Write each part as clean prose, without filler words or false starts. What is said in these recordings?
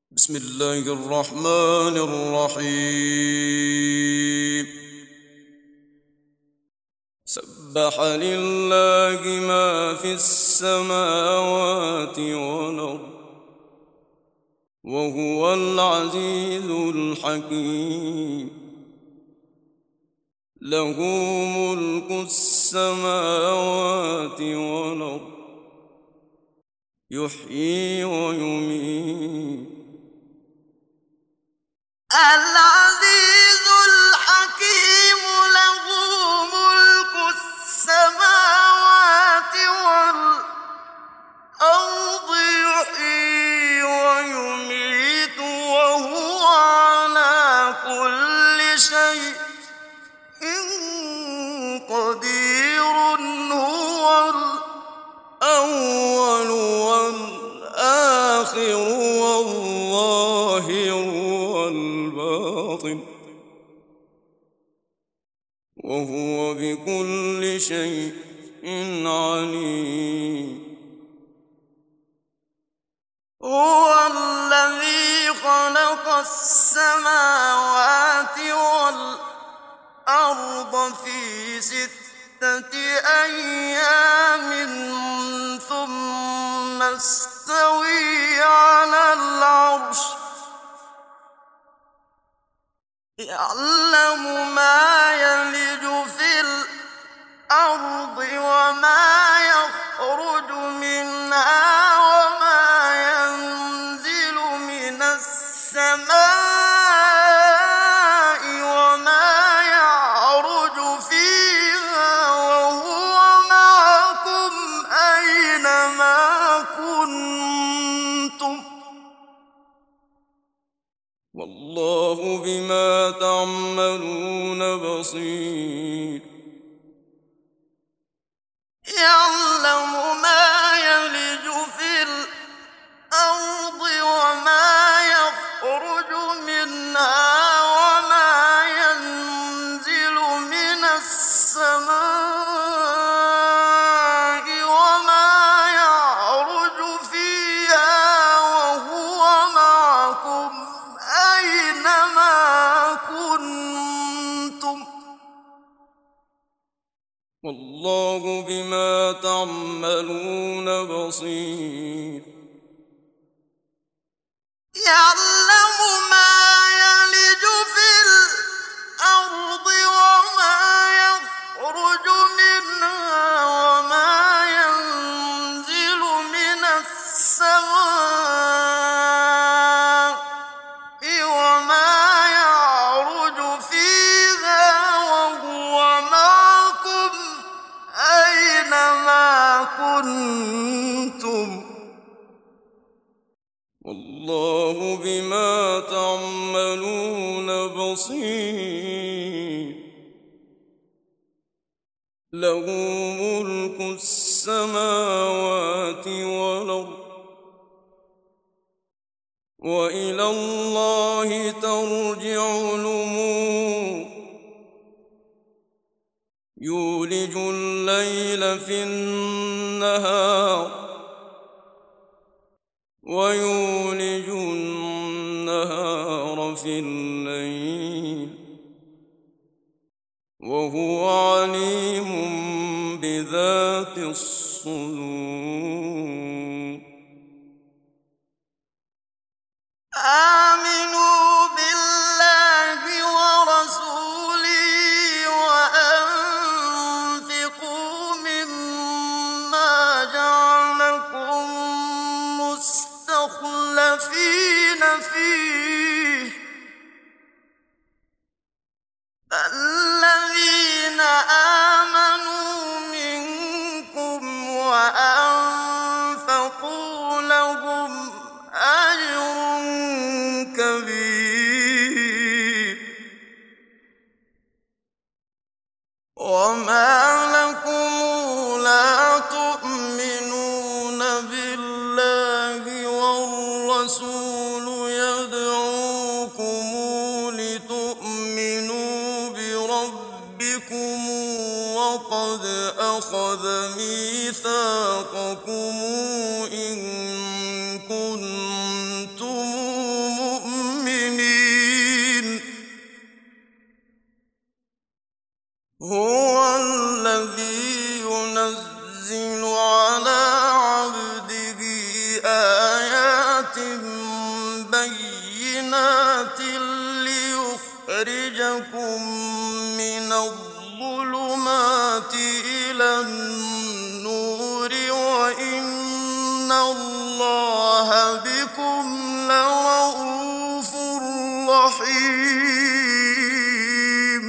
بسم الله الرحمن الرحيم. سبح لله ما في السماوات والأرض وهو العزيز الحكيم. له ملك السماوات والأرض يحيي ويميت. العزيز الحكيم له ملك السماوات والأرض يحيي ويميت وهو على كل شيء قدير. هو الأول والآخر والظاهر والباطن وهو بكل شيء عليم. هو الذي خلق السماوات والأرض في 6 أيام ثم استوى على العرش يعلم ما يلج في الأرض وما يخرج منها وما ينزل من السماء وما يعرج فيها وهو معكم أينما كنتم والله بما تعملون بصير. يعلم ما يلج في الأرض وما يخرج منها وما ينزل من السماء وما يعرج فيها وهو معكم أينما كنتم والله بما تعملون بصير. يعلم ما يلج في الأرض وما يخرج منها وما ينزل من السماء وما يعرج فيها وهو معكم أينما كنتم والله بما تعملون بصير. له ملك السماوات والأرض وإلى الله ترجع الأمور. يولج الليل في النهار ويولج النهار في الليل وهو عليم بذات الصدور. آمنوا بالله ورسوله وأنفقوا مما جعلكم مستخلفين فيه فالذين آمنوا منكم وأنفقوا لهم أجر كبير. وما لكم لا تؤمنون بالله والرسول يدعوكم لتؤمنوا بربكم وقد أخذ ميثاقكم إن كنتم بينات ليخرجكم من الظلمات إلى النور وإن الله بكم لرءوف رحيم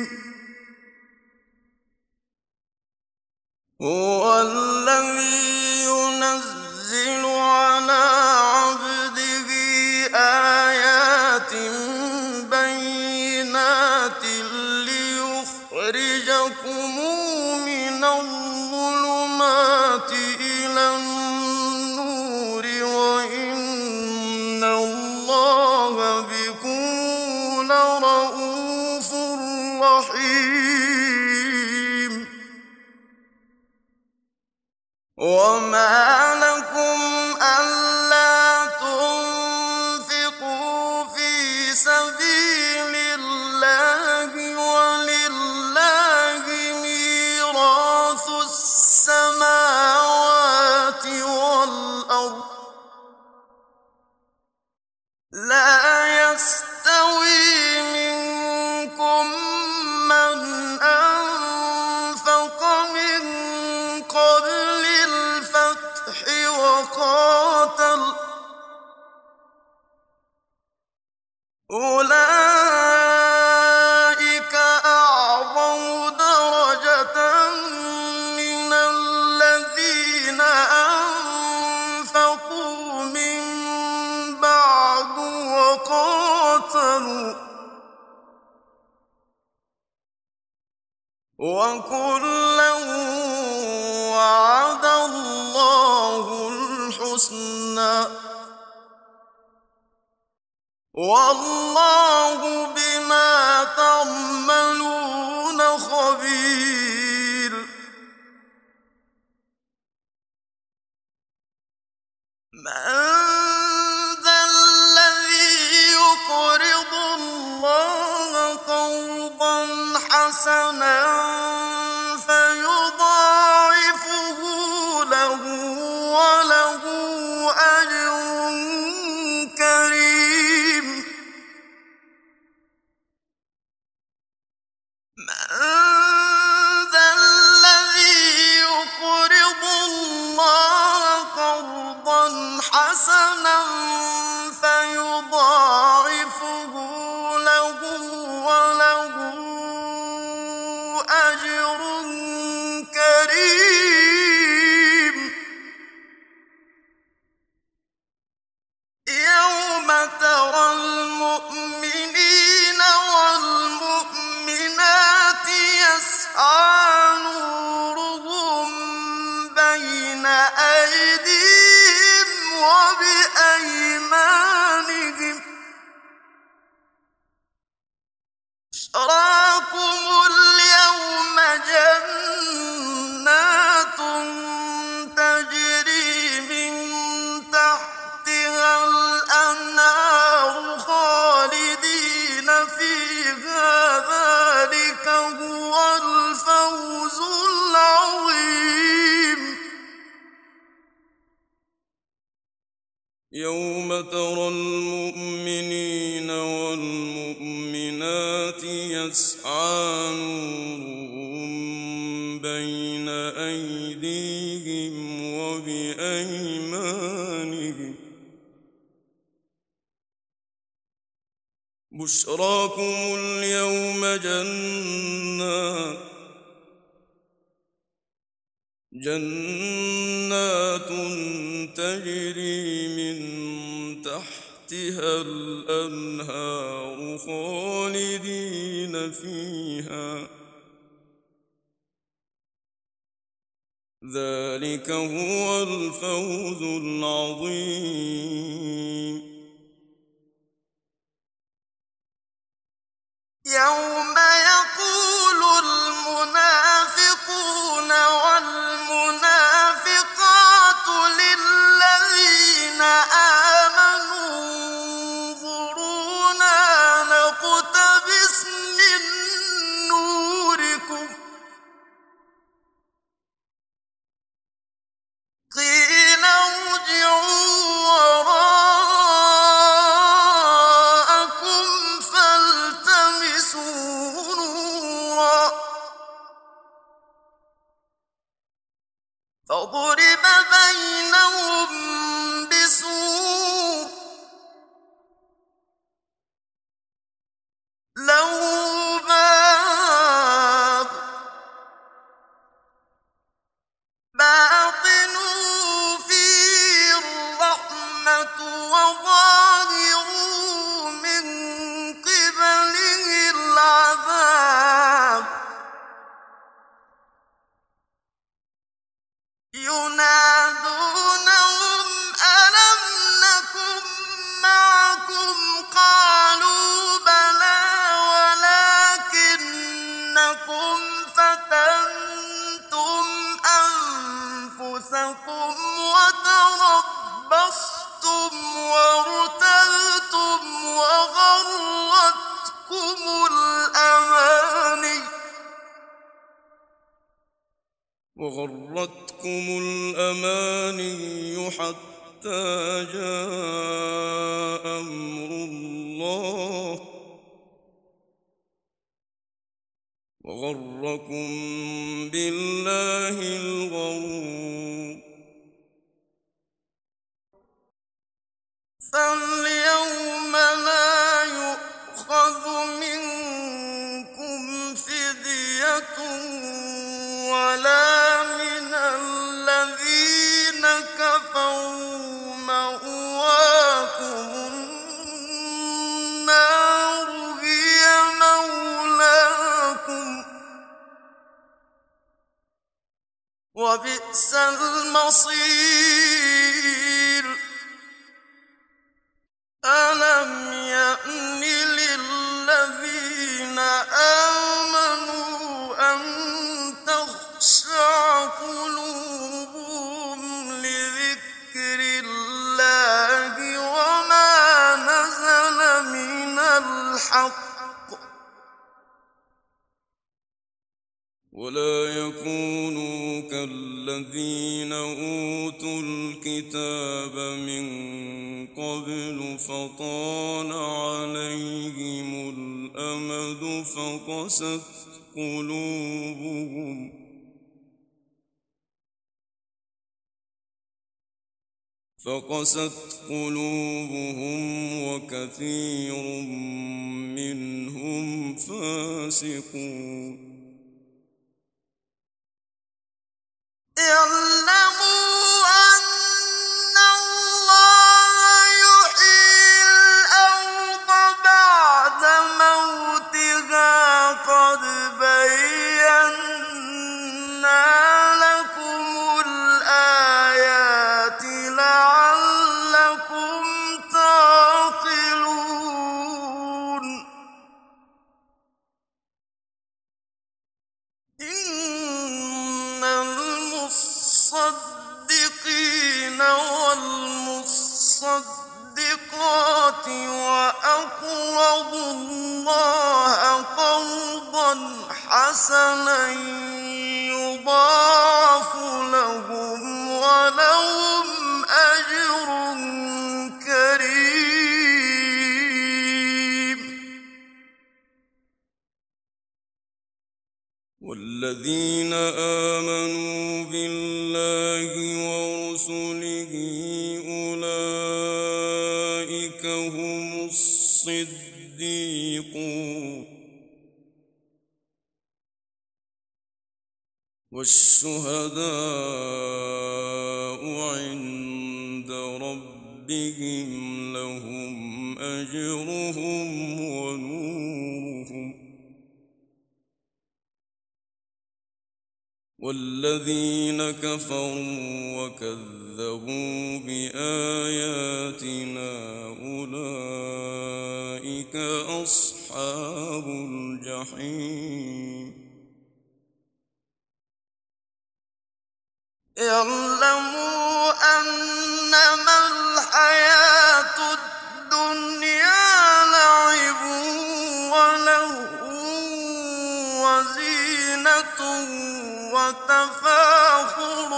هو الذي ينزل على عبده آيات بينات ليخرجكم من الظلمات إلى النور وإن الله بكم لرءوف رحيم وما لكم ألا تنفقوا في سبيل الله ولله ميراث السماوات والأرض لا يستوي منكم من أنفق من قبل الفتح وقاتل أولئك أعظم درجة من الذين أنفقوا من بعد وقاتلوا وكلا وعد الله الحسنى والله بما تعملون خبير من ذا الذي يقرض الله قرضا حسنا فيضاعفه له وله أجر كريم من ذا الذي يقرض الله قرضا حسنا فيضاعفه له وله أجر كريم يوم ترى المؤمنين والمؤمنات يسعى نورهم بين أيديهم وبأيمانهم بشراكم اليوم جنات تجري من تحتها الأنهار خالدين فيها ذلك هو الفوز العظيم يوم ترى المؤمنين والمؤمنات يسعى نورهم بين أيديهم وبأيمانهم بشراكم اليوم جنات تجري من تحتها الأنهار خالدين فيها ذلك هو الفوز العظيم يوم يقول المنافقون والمنافقات للذين آمنوا انظرونا نقتبس من نوركم قيل ارجعوا وراءكم ينادونهم ألم نكن معكم قالوا بلى ولكنكم فتنتم أنفسكم وتربصتم وارتبتم وغرتكم الأماني حتى جاء أمر الله وغركم بالله الغرور فاليوم لا يؤخذ منكم فدية ولا من الذين كفروا مأواكم النار هي مولاكم وبئس المصير ألم يأن للذين آمنوا أن تخشع قلوبهم لذكر الله وما نزل من الحق ولا يكونوا كالذين أوتوا الكتاب من قبل فطال عليهم الأمد فقست قلوبهم وكثير منهم فاسقون اعلموا أن الله يحيي الأرض بعد موتها قد بينا لكم الآيات لعلكم تعقلون إن المصدقين والمصدقات وأقرضوا الله قرضا حسنا يضاعف لهم ولهم أجر كريم والذين آمنوا بالله ورسله أولئك هم الصديقون والشهداء عند ربهم لهم أجرهم ونورهم والذين كفروا وكذبوا بآياتنا أولئك أصحاب الجحيم اعلموا أنما الحياة الدنيا لعب ولهو وزينة وتفاخر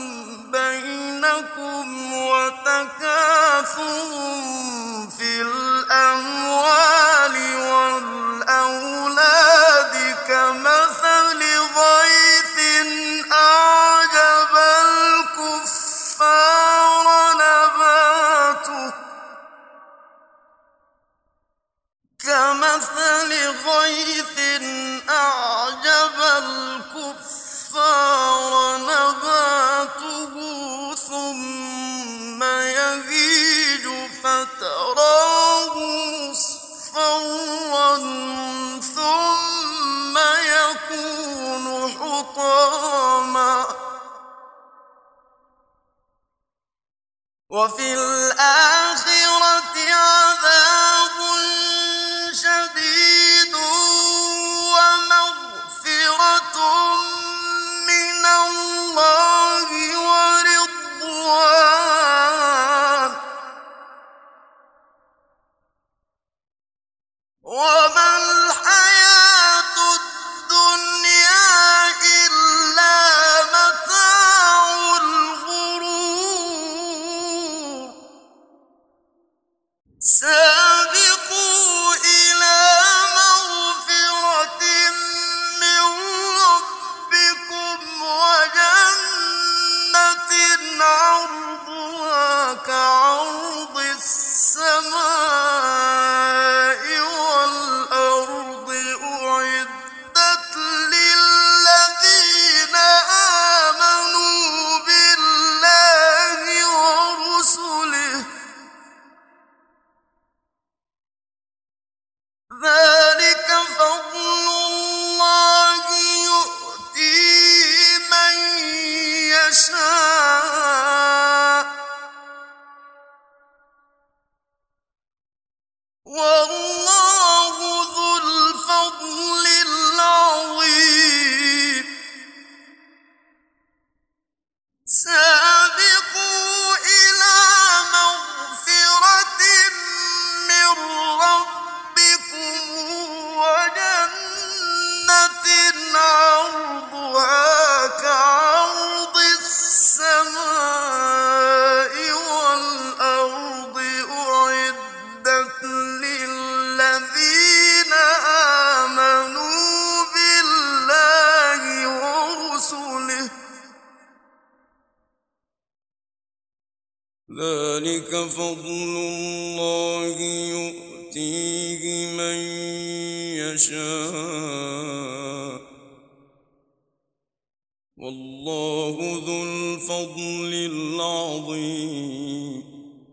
بينكم وتكاثر في الأموال والأولاد كمثل غيث أعجب الكفار نباته ثم يهيج فتراه مصفرا ثم يكون حطاما وما الحياة الدنيا إلا متاع الغرور سابقوا إلى مغفرة من ربكم وجنة عرضها كعرض السماء والأرض أعدت للذين آمنوا بالله ورسله ذلك فضل الله يؤتيه من يشاء والله ذو الفضل العظيم سابقوا إلى مغفرة من ربكم وجنة عرضها كعرض السماء والأرض أعدت للذين آمنوا بالله ورسله ذلك فضل الله يؤتيه من يشاء والله ذو الفضل العظيم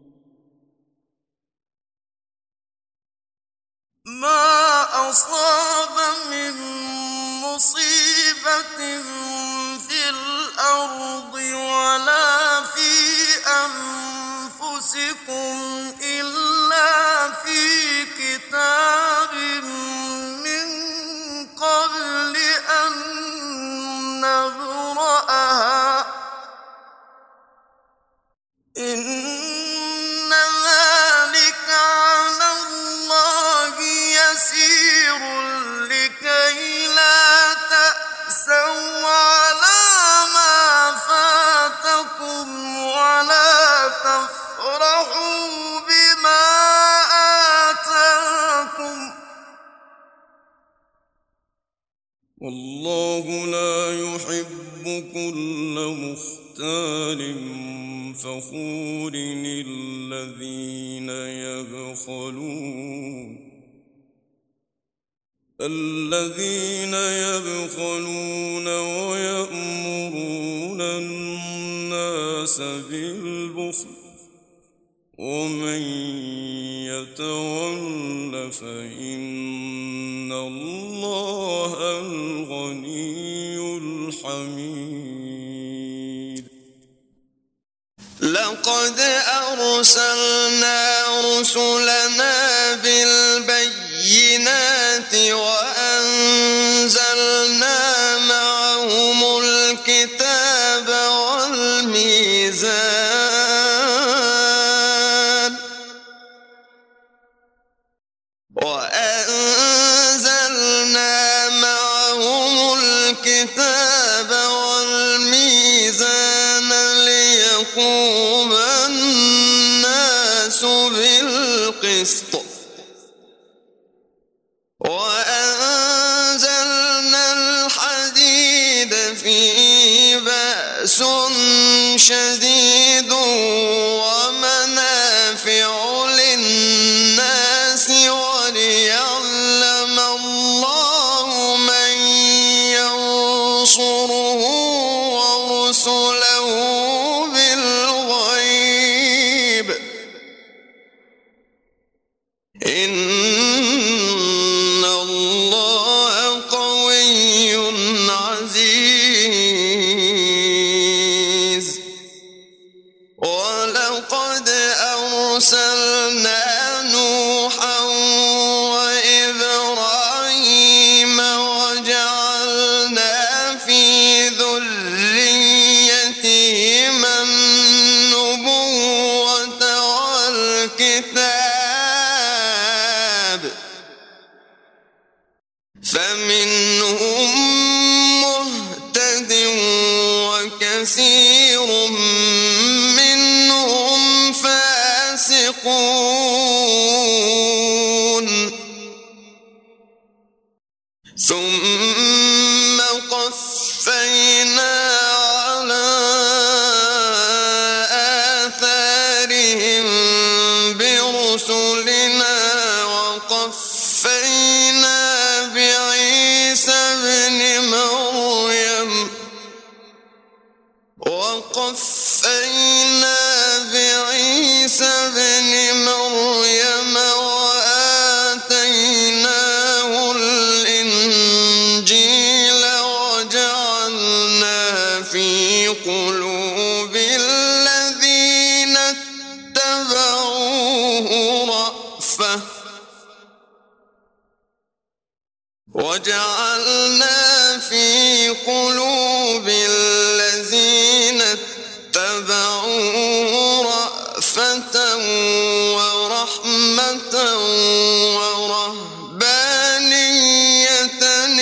ما أصاب من مصيبة في الأرض ولا في أنفسكم إلا في كتاب من قبل أن نبرأها إن ذلك على الله يسير لكي لا تأسوا على ما فاتكم ولا تفرحوا بما آتاكم والله لا يحب كل مختال فخور الذين يبخلون ويأمرون الناس بالبخل ومن يتول فإن الله الغني الحميد لقد أرسلنا رسلنا بالبينات وأنزلنا معهم الكتاب والميزان ليقوم الناس بالقسط وأنزلنا الحديد فيه بأس شديد ومنافع للناس وليعلم الله من ينصره ورسله بالغيب إن الله قوي عزيز ولقد أرسلنا نوحا وإبراهيم وجعلنا في ذريتهما النبوة والكتاب فمنهم مهتد وكثير منهم فاسقون ثم قفينا على آثارهم برسلنا وقفينا بعيسى ابن مريم وآتيناه الإنجيل وجعلنا في قلوب الذين اتبعوه رأفة ورحمة ورهبانية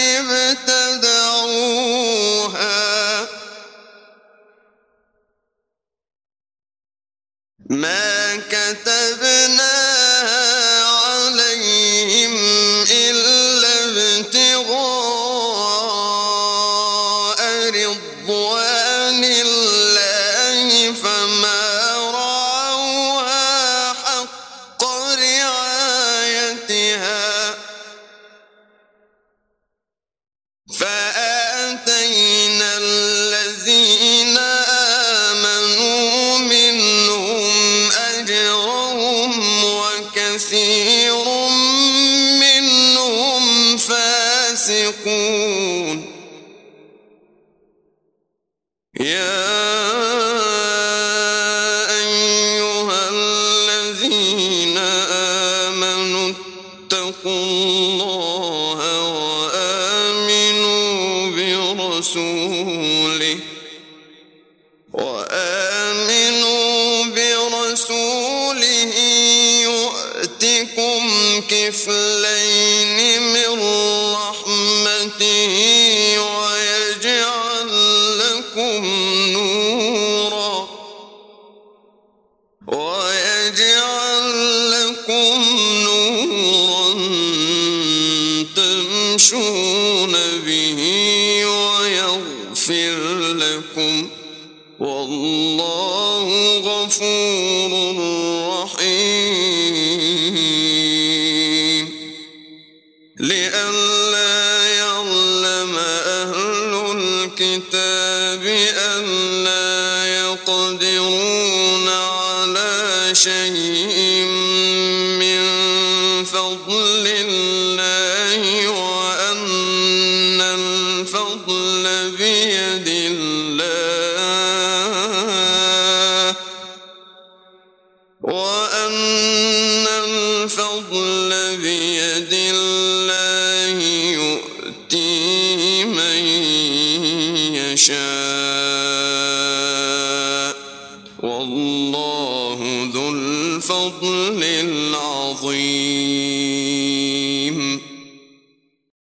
ابتدعوها ما كتبناها عليهم إلا ابتغاء رضوان الله فما رعوها حق رعايتها فآتينا الذين آمنوا منهم أجرهم وكثير منهم فاسقون يا أيها الذين آمنوا اتقوا الله وآمنوا برسوله يؤتكم كفلين من رحمته ويجعل لكم نورا تمشون به ويغفر لكم والله غفور رحيم لئلا يعلم أهل الكتاب ألا يقدرون على شيء من فضل الله وأن الفضل بيد الله يؤتيه من يشاء